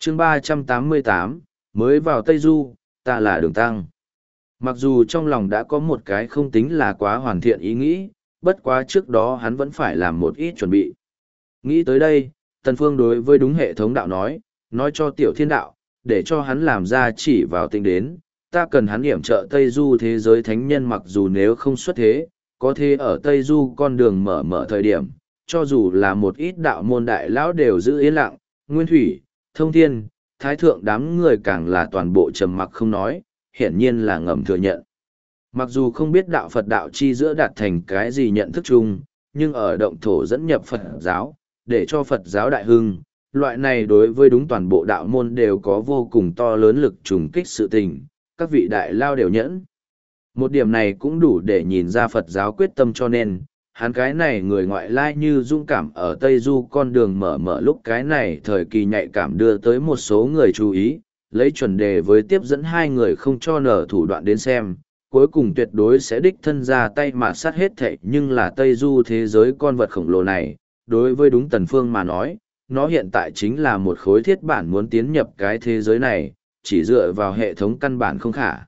chương 388, mới vào Tây Du, ta là Đường Tăng. Mặc dù trong lòng đã có một cái không tính là quá hoàn thiện ý nghĩ, bất quá trước đó hắn vẫn phải làm một ít chuẩn bị. Nghĩ tới đây, Tần Phương đối với đúng hệ thống đạo nói cho Tiểu Thiên Đạo, để cho hắn làm ra chỉ vào tinh đến, ta cần hắn yểm trợ Tây Du thế giới thánh nhân mặc dù nếu không xuất thế, có thể ở Tây Du con đường mở thời điểm, cho dù là một ít đạo môn đại lão đều giữ yên lặng, Nguyên Thủy, Thông Thiên, Thái Thượng đám người càng là toàn bộ trầm mặc không nói, hiển nhiên là ngầm thừa nhận. Mặc dù không biết đạo Phật đạo chi giữa đạt thành cái gì nhận thức chung, nhưng ở động thổ dẫn nhập Phật giáo, để cho Phật giáo đại hưng, loại này đối với đúng toàn bộ đạo môn đều có vô cùng to lớn lực trùng kích sự tình, các vị đại lao đều nhẫn. Một điểm này cũng đủ để nhìn ra Phật giáo quyết tâm cho nên, hắn cái này người ngoại lai như dung cảm ở Tây Du con đường mở lúc cái này thời kỳ nhạy cảm đưa tới một số người chú ý, lấy chuẩn đề với tiếp dẫn hai người không cho nở thủ đoạn đến xem, cuối cùng tuyệt đối sẽ đích thân ra tay mà sát hết thảy nhưng là Tây Du thế giới con vật khổng lồ này, đối với đúng Tần Phương mà nói, nó hiện tại chính là một khối thiết bản muốn tiến nhập cái thế giới này, chỉ dựa vào hệ thống căn bản không khả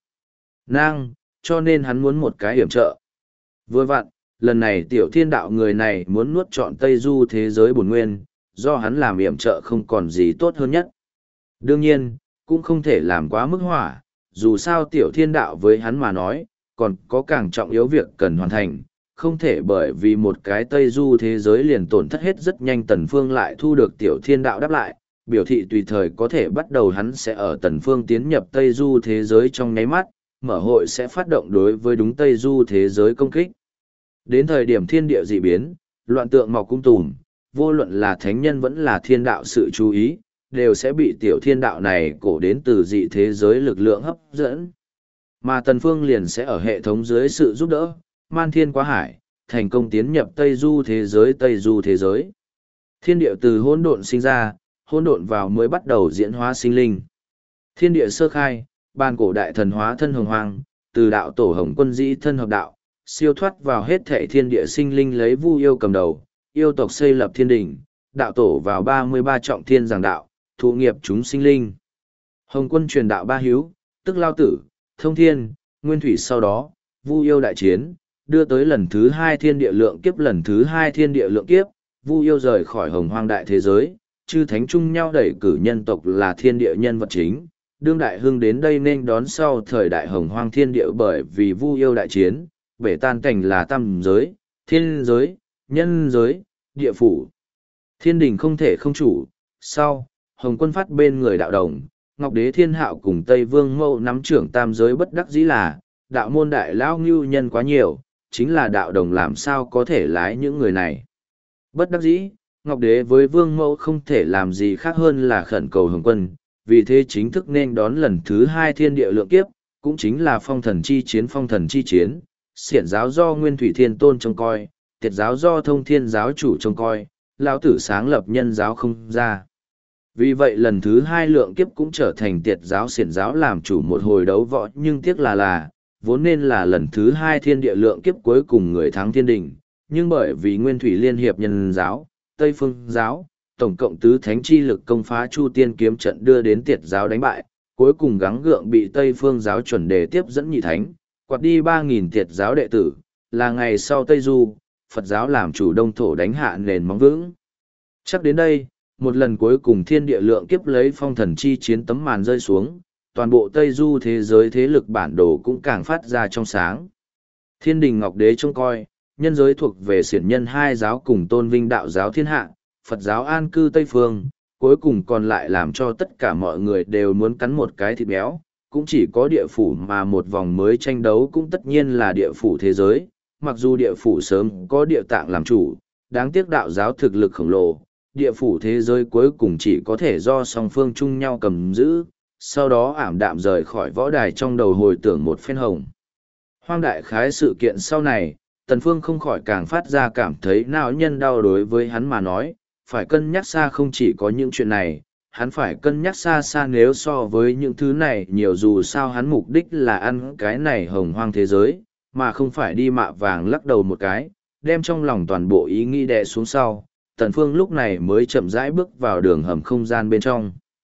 năng, cho nên hắn muốn một cái hiểm trợ. Vừa vặn, lần này Tiểu Thiên Đạo người này muốn nuốt trọn Tây Du thế giới bổn nguyên, do hắn làm hiểm trợ không còn gì tốt hơn nhất. Đương nhiên, cũng không thể làm quá mức hỏa, dù sao Tiểu Thiên Đạo với hắn mà nói, còn có càng trọng yếu việc cần hoàn thành, không thể bởi vì một cái Tây Du thế giới liền tổn thất hết rất nhanh. Tần Phương lại thu được Tiểu Thiên Đạo đáp lại, biểu thị tùy thời có thể bắt đầu hắn sẽ ở Tần Phương tiến nhập Tây Du thế giới trong nháy mắt, mở hội sẽ phát động đối với đúng Tây Du thế giới công kích. Đến thời điểm thiên địa dị biến, loạn tượng mọc cung tùm, vô luận là thánh nhân vẫn là thiên đạo sự chú ý, đều sẽ bị Tiểu Thiên Đạo này cổ đến từ dị thế giới lực lượng hấp dẫn. Mà Tần Phương liền sẽ ở hệ thống dưới sự giúp đỡ, man thiên quá hải, thành công tiến nhập Tây Du thế giới. Tây Du thế giới, thiên địa từ hỗn độn sinh ra, hỗn độn vào mới bắt đầu diễn hóa sinh linh. Thiên địa sơ khai, ban cổ đại thần hóa thân hồng hoang, từ đạo tổ Hồng Quân dĩ thân hợp đạo, siêu thoát vào hết thảy thiên địa sinh linh lấy Vu yêu cầm đầu, yêu tộc xây lập thiên đình, đạo tổ vào 33 trọng thiên giảng đạo, thụ nghiệp chúng sinh linh. Hồng Quân truyền đạo ba hiếu, tức Lao Tử, Thông Thiên, Nguyên Thủy, sau đó, Vu yêu đại chiến, đưa tới lần thứ 2 thiên địa lượng kiếp. Lần thứ 2 thiên địa lượng kiếp, Vu yêu rời khỏi hồng hoang đại thế giới, chư thánh chung nhau đẩy cử nhân tộc là thiên địa nhân vật chính. Đương đại hưng đến đây nên đón sau thời đại hồng hoang thiên địa, bởi vì Vu yêu đại chiến, bể tan cảnh là tam giới, thiên giới, nhân giới, địa phủ. Thiên đình không thể không chủ. Sau, Hồng Quân phát bên người đạo đồng, Ngọc Đế Thiên Hạo cùng Tây Vương Mẫu nắm trưởng tam giới, bất đắc dĩ là, đạo môn đại lão ngưu nhân quá nhiều, chính là đạo đồng làm sao có thể lái những người này. Bất đắc dĩ, Ngọc Đế với Vương Mẫu không thể làm gì khác hơn là khẩn cầu Hồng Quân, vì thế chính thức nên đón lần thứ 2 thiên địa lượng kiếp, cũng chính là phong thần chi chiến. Phong thần chi chiến, xiển giáo do Nguyên Thủy Thiên Tôn trông coi, tiệt giáo do Thông Thiên giáo chủ trông coi, lão tử sáng lập nhân giáo không ra. Vì vậy lần thứ 2 lượng kiếp cũng trở thành tiệt giáo xiển giáo làm chủ một hồi đấu võ, nhưng tiếc là vốn nên là lần thứ 2 thiên địa lượng kiếp cuối cùng người thắng thiên đình, nhưng bởi vì Nguyên Thủy liên hiệp nhân giáo, Tây Phương giáo, tổng cộng tứ thánh chi lực công phá Chu Tiên kiếm trận đưa đến tiệt giáo đánh bại, cuối cùng gắng gượng bị Tây Phương giáo chuẩn đề tiếp dẫn nhị thánh, quạt đi 3.000 tiệt giáo đệ tử, là ngày sau Tây Du, Phật giáo làm chủ đông thổ đánh hạ nền móng vững. Chắc đến đây, một lần cuối cùng thiên địa lượng kiếp lấy phong thần chi chiến tấm màn rơi xuống, toàn bộ Tây Du thế giới thế lực bản đồ cũng càng phát ra trong sáng. Thiên đình Ngọc Đế trông coi, nhân giới thuộc về xiển nhân hai giáo cùng tôn vinh đạo giáo thiên hạ, Phật giáo an cư Tây Phương, cuối cùng còn lại làm cho tất cả mọi người đều muốn cắn một cái thịt béo, cũng chỉ có địa phủ mà một vòng mới tranh đấu cũng tất nhiên là địa phủ thế giới, mặc dù địa phủ sớm có địa tạng làm chủ, đáng tiếc đạo giáo thực lực khổng lồ, địa phủ thế giới cuối cùng chỉ có thể do song phương chung nhau cầm giữ, sau đó ảm đạm rời khỏi võ đài, trong đầu hồi tưởng một phen hồng hoang đại khái sự kiện sau này. Tần Phương không khỏi càng phát ra cảm thấy não nhân đau. Đối với hắn mà nói, phải cân nhắc xa không chỉ có những chuyện này, hắn phải cân nhắc xa xa nếu so với những thứ này nhiều, dù sao hắn mục đích là ăn cái này hồng hoang thế giới, mà không phải đi mạ vàng. Lắc đầu một cái, đem trong lòng toàn bộ ý nghĩ đè xuống sau, Tần Phương lúc này mới chậm rãi bước vào đường hầm không gian bên trong.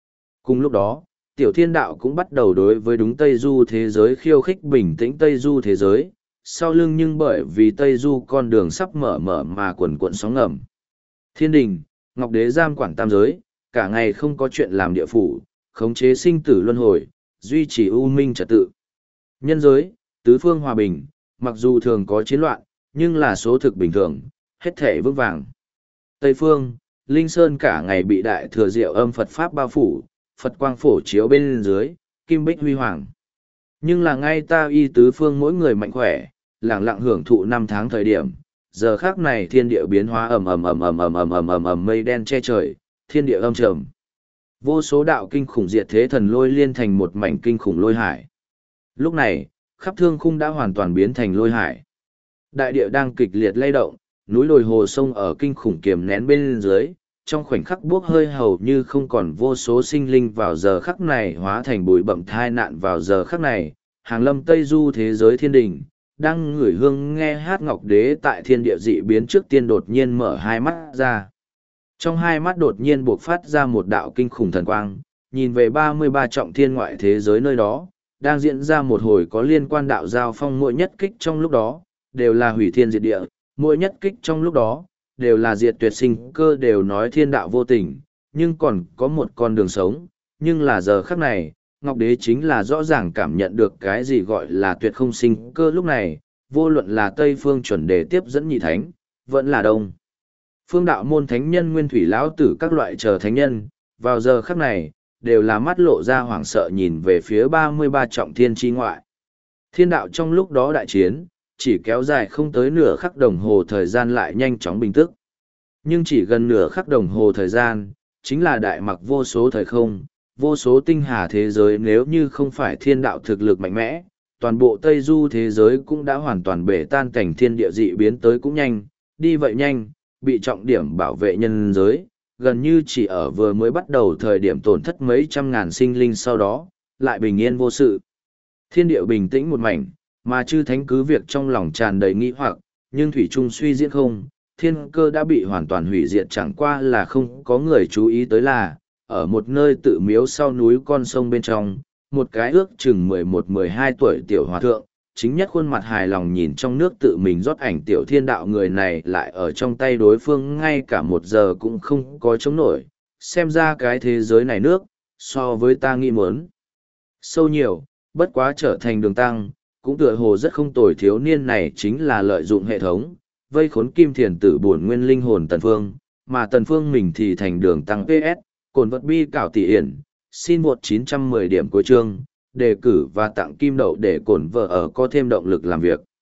Cùng lúc đó, tiểu thiên đạo cũng bắt đầu đối với đúng Tây Du thế giới khiêu khích bình tĩnh Tây Du thế giới, sau lưng nhưng bởi vì Tây Du con đường sắp mở mà quần cuộn sóng ngầm. Thiên đình, Ngọc Đế giam quản tam giới, cả ngày không có chuyện làm địa phủ, khống chế sinh tử luân hồi, duy trì u minh trật tự. Nhân giới, tứ phương hòa bình, mặc dù thường có chiến loạn, nhưng là số thực bình thường, hết thể vững vàng. Tây phương, Linh Sơn cả ngày bị đại thừa diệu âm Phật Pháp bao phủ, Phật quang phổ chiếu bên dưới, kim bích huy hoàng. Nhưng là ngay ta y tứ phương mỗi người mạnh khỏe, lẳng lặng hưởng thụ năm tháng thời điểm, giờ khác này thiên địa biến hóa ầm mây đen che trời, thiên địa âm trầm. Vô số đạo kinh khủng diệt thế thần lôi liên thành một mảnh kinh khủng lôi hải. Lúc này, khắp thương khung đã hoàn toàn biến thành lôi hải. Đại địa đang kịch liệt lay động, núi đồi hồ sông ở kinh khủng kiềm nén bên dưới, trong khoảnh khắc buốc hơi hầu như không còn vô số sinh linh vào giờ khắc này hóa thành bụi bậm thai nạn vào giờ khắc này, hàng lâm Tây Du thế giới thiên đình, đang ngửi hương nghe hát Ngọc Đế tại thiên địa dị biến trước tiên đột nhiên mở hai mắt ra. Trong hai mắt đột nhiên buộc phát ra một đạo kinh khủng thần quang, nhìn về 33 trọng thiên ngoại thế giới nơi đó, đang diễn ra một hồi có liên quan đạo giao phong mỗi nhất kích trong lúc đó, đều là hủy thiên diệt địa, mỗi nhất kích trong lúc đó, đều là diệt tuyệt sinh cơ đều nói thiên đạo vô tình, nhưng còn có một con đường sống, nhưng là giờ khắc này, Ngọc Đế chính là rõ ràng cảm nhận được cái gì gọi là tuyệt không sinh cơ lúc này, vô luận là Tây Phương chuẩn đề tiếp dẫn nhị thánh, vẫn là Đông Phương đạo môn thánh nhân nguyên thủy lão tử các loại chờ thánh nhân, vào giờ khắc này, đều là mắt lộ ra hoảng sợ nhìn về phía 33 trọng thiên chi ngoại. Thiên đạo trong lúc đó đại chiến, chỉ kéo dài không tới nửa khắc đồng hồ thời gian lại nhanh chóng bình tức. Nhưng chỉ gần nửa khắc đồng hồ thời gian, chính là đại mặc vô số thời không, vô số tinh hà thế giới nếu như không phải thiên đạo thực lực mạnh mẽ, toàn bộ Tây Du thế giới cũng đã hoàn toàn bể tan cảnh thiên địa dị biến tới cũng nhanh, đi vậy nhanh, bị trọng điểm bảo vệ nhân giới, gần như chỉ ở vừa mới bắt đầu thời điểm tổn thất mấy trăm ngàn sinh linh sau đó, lại bình yên vô sự. Thiên địa bình tĩnh một mảnh, mà chư thánh cứ việc trong lòng tràn đầy nghi hoặc, nhưng thủy trung suy diễn không, thiên cơ đã bị hoàn toàn hủy diệt chẳng qua là không có người chú ý tới là, ở một nơi tự miếu sau núi con sông bên trong, một cái ước chừng 11-12 tuổi tiểu hòa thượng, chính nhất khuôn mặt hài lòng nhìn trong nước tự mình rót ảnh tiểu thiên đạo người này lại ở trong tay đối phương ngay cả một giờ cũng không có chống nổi, xem ra cái thế giới này nước, so với ta nghĩ muốn sâu nhiều, bất quá trở thành đường tăng, cũng tựa hồ rất không tồi thiếu niên này chính là lợi dụng hệ thống, vây khốn kim thiền tử bổn nguyên linh hồn Tần Phương, mà Tần Phương mình thì thành đường tăng PS, cồn vật bi cảo tỷ hiển, xin một 910 điểm cuối chương, đề cử và tặng kim đậu để cổn vợ ở có thêm động lực làm việc.